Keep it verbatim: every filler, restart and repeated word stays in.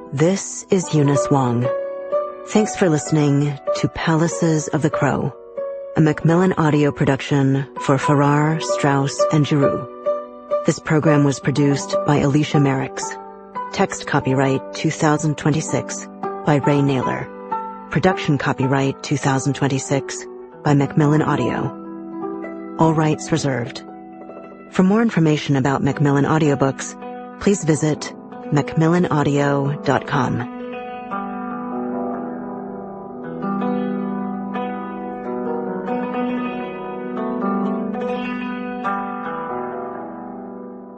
This is Eunice Wong. Thanks for listening to Palaces of the Crow, a Macmillan audio production for Farrar, Straus, and Giroux. This program was produced by Alicia Merricks. Text copyright two thousand twenty-six by Ray Naylor. Production copyright two thousand twenty-six by Macmillan Audio. All rights reserved. For more information about Macmillan Audiobooks, please visit macmillan audio dot com.